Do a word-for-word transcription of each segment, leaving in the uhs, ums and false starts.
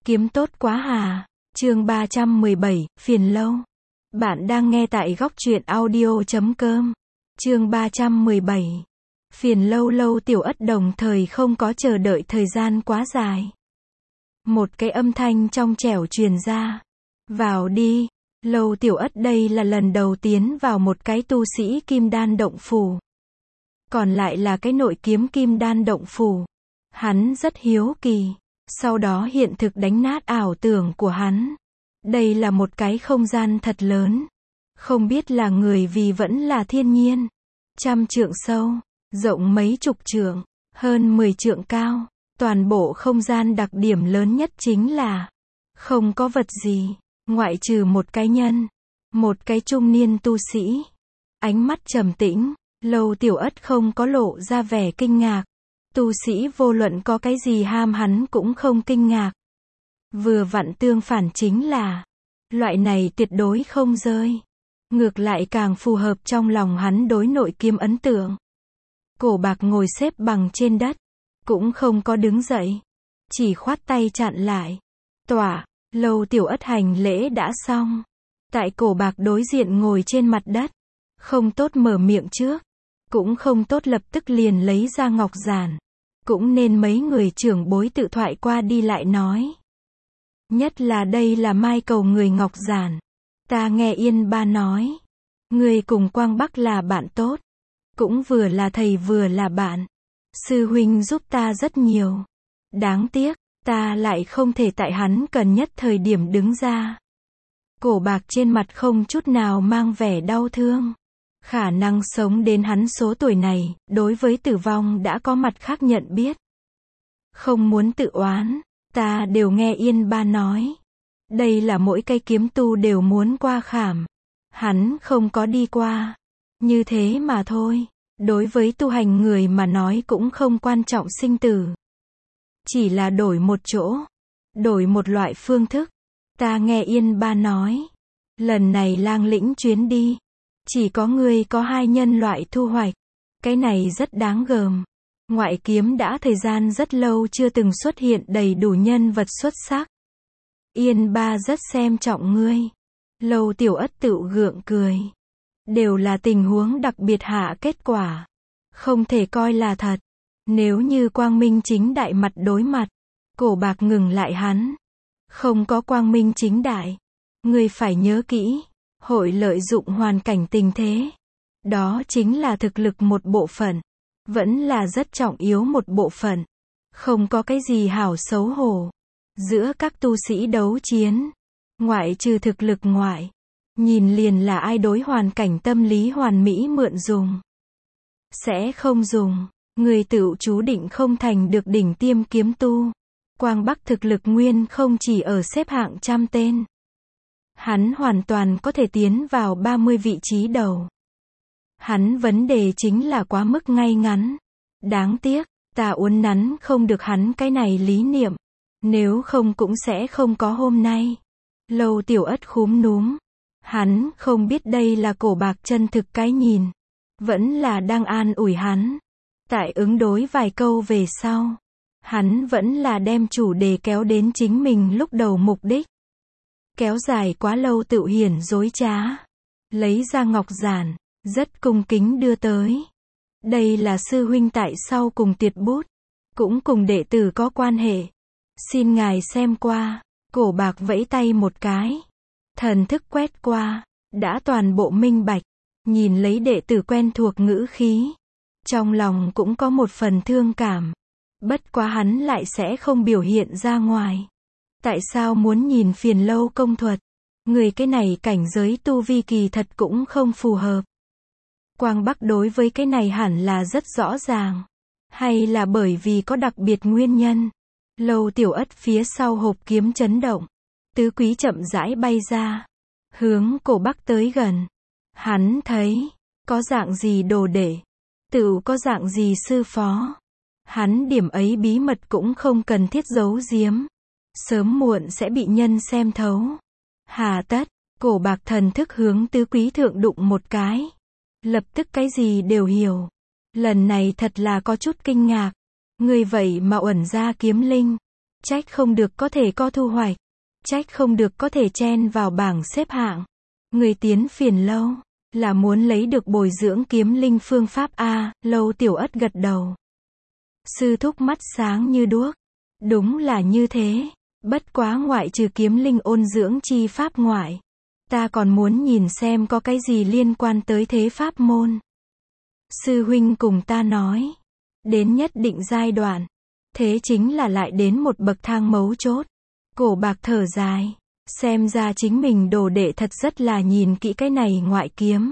Kiếm tốt quá hà. Chương ba trăm mười bảy, phiền lâu. Bạn đang nghe tại góc truyện audio chấm com. Chương ba trăm mười bảy. Phiền lâu. Lâu Tiểu Ất đồng thời không có chờ đợi thời gian quá dài. Một cái âm thanh trong trẻo truyền ra. Vào đi. Lâu Tiểu Ất đây là lần đầu tiến vào một cái tu sĩ kim đan động phủ. Còn lại là cái nội kiếm kim đan động phủ. Hắn rất hiếu kỳ. Sau đó hiện thực đánh nát ảo tưởng của hắn. Đây là một cái không gian thật lớn. Không biết là người vì vẫn là thiên nhiên. Trăm trượng sâu, rộng mấy chục trượng, hơn mười trượng cao. Toàn bộ không gian đặc điểm lớn nhất chính là không có vật gì, ngoại trừ một cái nhân. Một cái trung niên tu sĩ. Ánh mắt trầm tĩnh, Lâu Tiểu Ất không có lộ ra vẻ kinh ngạc. Tu sĩ vô luận có cái gì ham hắn cũng không kinh ngạc. Vừa vặn tương phản chính là, loại này tuyệt đối không rơi. Ngược lại càng phù hợp trong lòng hắn đối nội kiếm ấn tượng. Cổ Bạc ngồi xếp bằng trên đất, cũng không có đứng dậy, chỉ khoát tay chặn lại. Tỏa, Lâu Tiểu Ất hành lễ đã xong. Tại Cổ Bạc đối diện ngồi trên mặt đất, không tốt mở miệng trước, cũng không tốt lập tức liền lấy ra ngọc giản. Cũng nên mấy người trưởng bối tự thoại qua đi lại nói. Nhất là đây là mai cầu người ngọc giản. Ta nghe Yên Ba nói. Người cùng Quang Bắc là bạn tốt. Cũng vừa là thầy vừa là bạn. Sư huynh giúp ta rất nhiều. Đáng tiếc, ta lại không thể tại hắn cần nhất thời điểm đứng ra. Cổ Bạc trên mặt không chút nào mang vẻ đau thương. Khả năng sống đến hắn số tuổi này, đối với tử vong đã có mặt khác nhận biết. Không muốn tự oán, ta đều nghe Yên Ba nói. Đây là mỗi cây kiếm tu đều muốn qua khảm. Hắn không có đi qua. Như thế mà thôi. Đối với tu hành người mà nói cũng không quan trọng sinh tử. Chỉ là đổi một chỗ. Đổi một loại phương thức. Ta nghe Yên Ba nói. Lần này lang lĩnh chuyến đi. Chỉ có ngươi có hai nhân loại thu hoạch. Cái này rất đáng gờm. Ngoại kiếm đã thời gian rất lâu chưa từng xuất hiện đầy đủ nhân vật xuất sắc. Yên Ba rất xem trọng ngươi. Lâu Tiểu Ất tự gượng cười. Đều là tình huống đặc biệt hạ kết quả. Không thể coi là thật. Nếu như quang minh chính đại mặt đối mặt. Cổ Bạc ngừng lại hắn. Không có quang minh chính đại. Ngươi phải nhớ kỹ. Hội lợi dụng hoàn cảnh tình thế. Đó chính là thực lực một bộ phận. Vẫn là rất trọng yếu một bộ phận. Không có cái gì hảo xấu hổ. Giữa các tu sĩ đấu chiến. Ngoại trừ thực lực ngoại. Nhìn liền là ai đối hoàn cảnh tâm lý hoàn mỹ mượn dùng. Sẽ không dùng. Người tự chú định không thành được đỉnh tiêm kiếm tu. Quang Bắc thực lực nguyên không chỉ ở xếp hạng trăm tên. Hắn hoàn toàn có thể tiến vào ba mươi vị trí đầu. Hắn vấn đề chính là quá mức ngay ngắn. Đáng tiếc, ta uốn nắn không được hắn cái này lý niệm. Nếu không cũng sẽ không có hôm nay. Lâu Tiểu Ất khúm núm. Hắn không biết đây là Cổ Bạc chân thực cái nhìn. Vẫn là đang an ủi hắn. Tại ứng đối vài câu về sau. Hắn vẫn là đem chủ đề kéo đến chính mình lúc đầu mục đích. Kéo dài quá lâu tự hiển dối trá. Lấy ra ngọc giản. Rất cung kính đưa tới. Đây là sư huynh tại sau cùng tuyệt bút. Cũng cùng đệ tử có quan hệ. Xin ngài xem qua. Cổ Bạc vẫy tay một cái. Thần thức quét qua. Đã toàn bộ minh bạch. Nhìn lấy đệ tử quen thuộc ngữ khí. Trong lòng cũng có một phần thương cảm. Bất quá hắn lại sẽ không biểu hiện ra ngoài. Tại sao muốn nhìn phiền lâu công thuật? Người cái này cảnh giới tu vi kỳ thật cũng không phù hợp. Quang Bắc đối với cái này hẳn là rất rõ ràng. Hay là bởi vì có đặc biệt nguyên nhân. Lâu Tiểu Ất phía sau hộp kiếm chấn động. Tứ quý chậm rãi bay ra. Hướng Cổ Bắc tới gần. Hắn thấy. Có dạng gì đồ đệ. Tự có dạng gì sư phó. Hắn điểm ấy bí mật cũng không cần thiết giấu giếm. Sớm muộn sẽ bị nhân xem thấu. Hà tất. Cổ Bạc thần thức hướng tứ quý thượng đụng một cái. Lập tức cái gì đều hiểu. Lần này thật là có chút kinh ngạc. Người vậy mà uẩn ra kiếm linh. Trách không được có thể có thu hoạch. Trách không được có thể chen vào bảng xếp hạng. Người tiến phiền lâu, là muốn lấy được bồi dưỡng kiếm linh phương pháp a. Lâu Tiểu Ất gật đầu. Sư thúc mắt sáng như đuốc. Đúng là như thế. Bất quá ngoại trừ kiếm linh ôn dưỡng chi pháp ngoại, ta còn muốn nhìn xem có cái gì liên quan tới thế pháp môn. Sư huynh cùng ta nói, đến nhất định giai đoạn, thế chính là lại đến một bậc thang mấu chốt. Cổ Bạc thở dài, xem ra chính mình đồ đệ thật rất là nhìn kỹ cái này ngoại kiếm.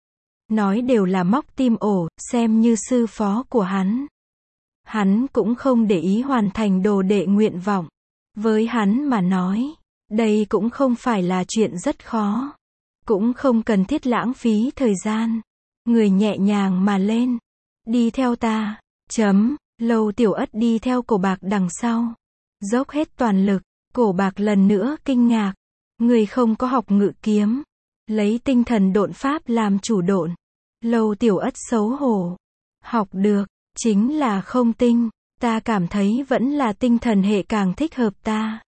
Nói đều là móc tim ổ, xem như sư phó của hắn. Hắn cũng không để ý hoàn thành đồ đệ nguyện vọng. Với hắn mà nói, đây cũng không phải là chuyện rất khó. Cũng không cần thiết lãng phí thời gian. Người nhẹ nhàng mà lên. Đi theo ta. Chấm. Lâu Tiểu Ất đi theo Cổ Bạc đằng sau. Dốc hết toàn lực. Cổ Bạc lần nữa kinh ngạc. Người không có học ngự kiếm. Lấy tinh thần độn pháp làm chủ độn. Lâu Tiểu Ất xấu hổ. Học được. Chính là không tinh. Ta cảm thấy vẫn là tinh thần hệ càng thích hợp ta.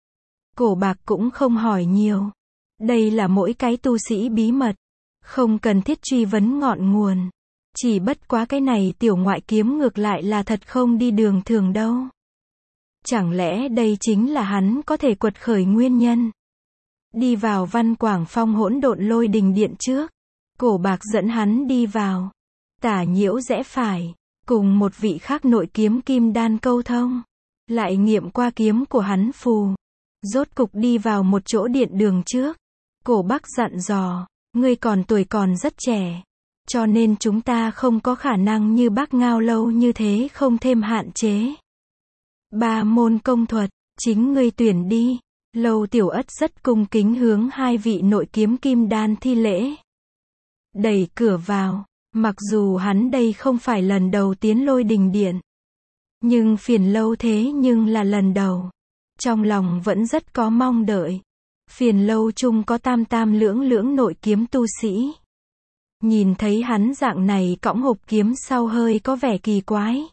Cổ Bạc cũng không hỏi nhiều. Đây là mỗi cái tu sĩ bí mật. Không cần thiết truy vấn ngọn nguồn. Chỉ bất quá cái này tiểu ngoại kiếm ngược lại là thật không đi đường thường đâu. Chẳng lẽ đây chính là hắn có thể quật khởi nguyên nhân. Đi vào Văn Quảng Phong hỗn độn lôi đình điện trước. Cổ Bạc dẫn hắn đi vào. Tả nhiễu rẽ phải. Cùng một vị khác nội kiếm kim đan câu thông. Lại nghiệm qua kiếm của hắn phù. Rốt cục đi vào một chỗ điện đường trước. Cổ Bác dặn dò. Ngươi còn tuổi còn rất trẻ. Cho nên chúng ta không có khả năng như Bác Ngao Lâu như thế không thêm hạn chế. Ba môn công thuật. Chính ngươi tuyển đi. Lâu Tiểu Ất rất cung kính hướng hai vị nội kiếm kim đan thi lễ. Đẩy cửa vào. Mặc dù hắn đây không phải lần đầu tiến lôi đình điện. Nhưng phiền lâu thế nhưng là lần đầu. Trong lòng vẫn rất có mong đợi. Phiền lâu chung có tam tam lưỡng lưỡng nội kiếm tu sĩ. Nhìn thấy hắn dạng này cõng hộp kiếm sau hơi có vẻ kỳ quái.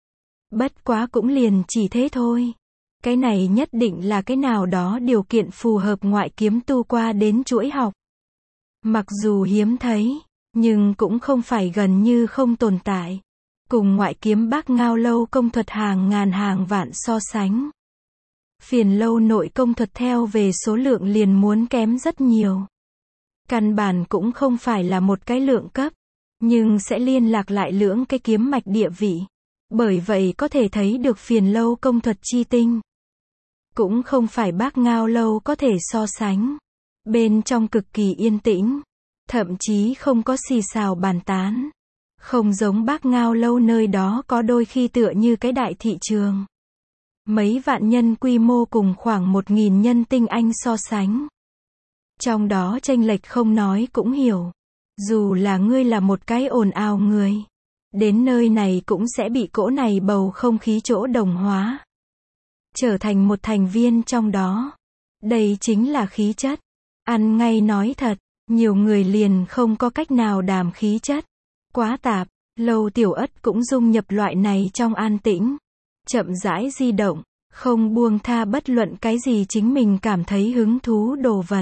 Bất quá cũng liền chỉ thế thôi. Cái này nhất định là cái nào đó điều kiện phù hợp ngoại kiếm tu qua đến chuỗi học. Mặc dù hiếm thấy. Nhưng cũng không phải gần như không tồn tại. Cùng ngoại kiếm Bác Ngao Lâu công thuật hàng ngàn hàng vạn so sánh. Phiền lâu nội công thuật theo về số lượng liền muốn kém rất nhiều. Căn bản cũng không phải là một cái lượng cấp. Nhưng sẽ liên lạc lại lưỡng cái kiếm mạch địa vị. Bởi vậy có thể thấy được phiền lâu công thuật chi tinh. Cũng không phải Bác Ngao Lâu có thể so sánh. Bên trong cực kỳ yên tĩnh. Thậm chí không có xì xào bàn tán. Không giống Bác Ngao Lâu nơi đó có đôi khi tựa như cái đại thị trường. Mấy vạn nhân quy mô cùng khoảng một nghìn nhân tinh anh so sánh. Trong đó chênh lệch không nói cũng hiểu. Dù là ngươi là một cái ồn ào người. Đến nơi này cũng sẽ bị cỗ này bầu không khí chỗ đồng hóa. Trở thành một thành viên trong đó. Đây chính là khí chất. Ăn ngay nói thật. Nhiều người liền không có cách nào đàm khí chất. Quá tạp. Lâu Tiểu Ất cũng dung nhập loại này trong an tĩnh. Chậm rãi di động. Không buông tha bất luận cái gì chính mình cảm thấy hứng thú đồ vật.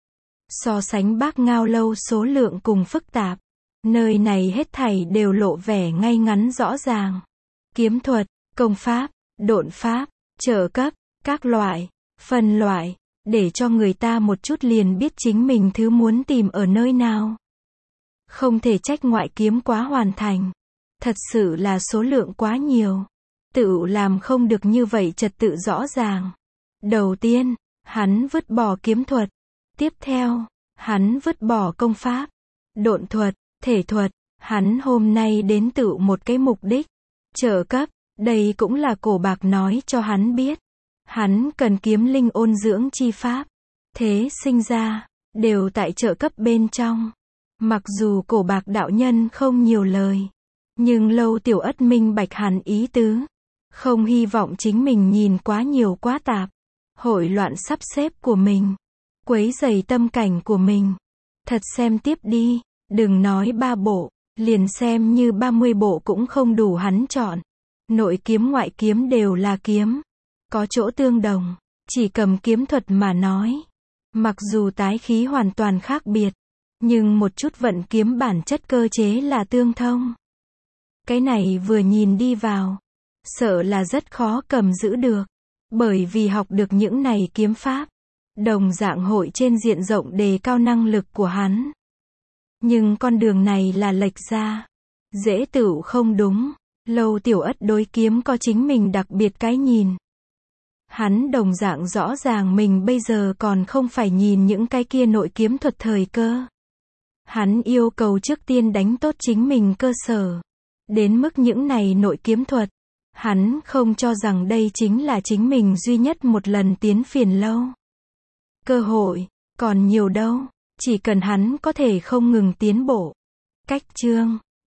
So sánh Bác Ngao Lâu số lượng cùng phức tạp. Nơi này hết thảy đều lộ vẻ ngay ngắn rõ ràng. Kiếm thuật, công pháp, độn pháp, trợ cấp, các loại, phân loại. Để cho người ta một chút liền biết chính mình thứ muốn tìm ở nơi nào. Không thể trách ngoại kiếm quá hoàn thành. Thật sự là số lượng quá nhiều. Tự làm không được như vậy trật tự rõ ràng. Đầu tiên, hắn vứt bỏ kiếm thuật. Tiếp theo, hắn vứt bỏ công pháp, độn thuật, thể thuật. Hắn hôm nay đến tự một cái mục đích. Trợ cấp, đây cũng là Cổ Bạc nói cho hắn biết. Hắn cần kiếm linh ôn dưỡng chi pháp. Thế sinh ra, đều tại trợ cấp bên trong. Mặc dù Cổ Bạc đạo nhân không nhiều lời. Nhưng Lâu Tiểu Ất minh bạch hẳn ý tứ. Không hy vọng chính mình nhìn quá nhiều quá tạp. Hội loạn sắp xếp của mình. Quấy rầy tâm cảnh của mình. Thật xem tiếp đi. Đừng nói ba bộ. Liền xem như ba mươi bộ cũng không đủ hắn chọn. Nội kiếm ngoại kiếm đều là kiếm. có chỗ tương đồng, chỉ cầm kiếm thuật mà nói. Mặc dù tái khí hoàn toàn khác biệt, nhưng một chút vận kiếm bản chất cơ chế là tương thông. Cái này vừa nhìn đi vào, sợ là rất khó cầm giữ được, bởi vì học được những này kiếm pháp, đồng dạng hội trên diện rộng đề cao năng lực của hắn. Nhưng con đường này là lệch ra, dễ tựu không đúng. Lâu Tiểu Ất đối kiếm có chính mình đặc biệt cái nhìn. Hắn đồng dạng rõ ràng mình bây giờ còn không phải nhìn những cái kia nội kiếm thuật thời cơ. Hắn yêu cầu trước tiên đánh tốt chính mình cơ sở. Đến mức những này nội kiếm thuật, hắn không cho rằng đây chính là chính mình duy nhất một lần tiến phiền lâu. Cơ hội, còn nhiều đâu, chỉ cần hắn có thể không ngừng tiến bộ. Cách chương